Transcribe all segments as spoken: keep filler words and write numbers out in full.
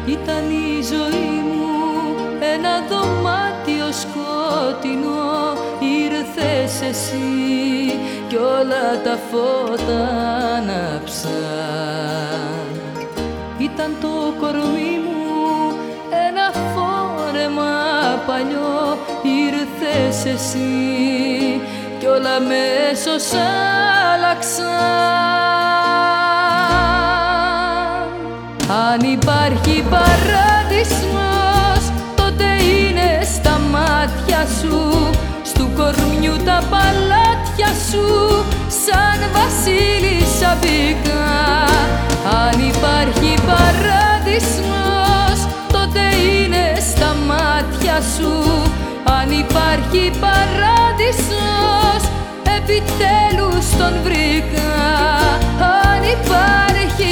Ήταν η ζωή μου ένα δωμάτιο σκότεινο, ήρθες εσύ κι όλα τα φώτα άναψαν. Ήταν το κορμί μου ένα φόρεμα παλιό, ήρθες εσύ κι όλα αμέσως άλλαξαν. Αν υπάρχει παράδεισος, τότε είναι στα μάτια σου, στου κορμιού τα παλάτια σου, σαν βασίλισσα μπήκα. Αν υπάρχει παράδεισος, τότε είναι στα μάτια σου. Αν υπάρχει παράδεισος, επιτέλους τον βρήκα. Αν υπάρχει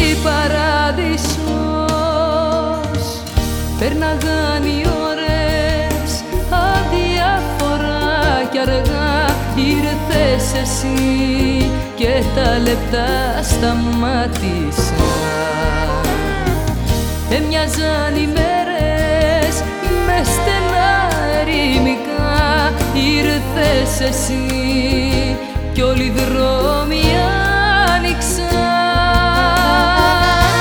παράδεισος. Πέρναγαν οι ώρες αδιάφορα κι αργά, ήρθες εσύ και τα λεπτά σταμάτησαν. Έμοιαζαν οι μέρες με στενά ερημικά, ήρθες εσύ κι όλοι οι δρόμοι άνοιξαν.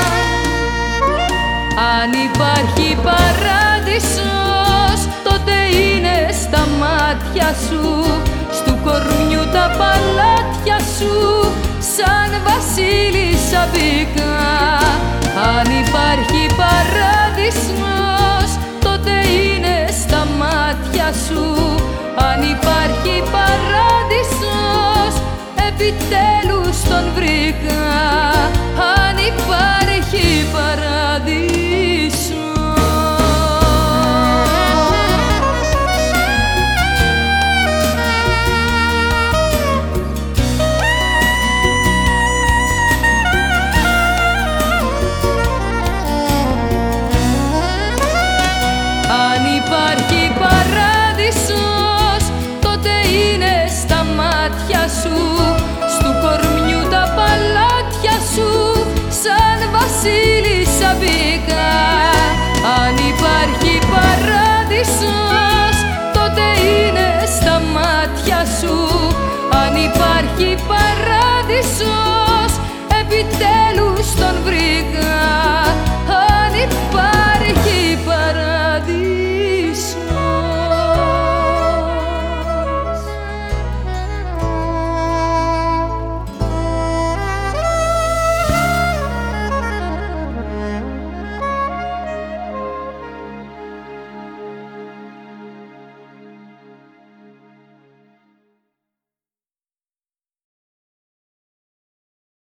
Αν υπάρχει παράδεισος, τότε είναι στα μάτια σου, στου κορμιού τα παλάτια σου, σαν βασίλισσα μπήκα. Αν υπάρχει παράδεισος, τότε είναι στα μάτια σου. Αν υπάρχει παράδεισος, επιτέλους τον βρήκα. Αν υπάρχει παράδεισος. Αν υπάρχει παράδεισος, τότε είναι στα μάτια σου, στου κορμιού τα παλάτια σου, σαν βασίλισσα μπήκα.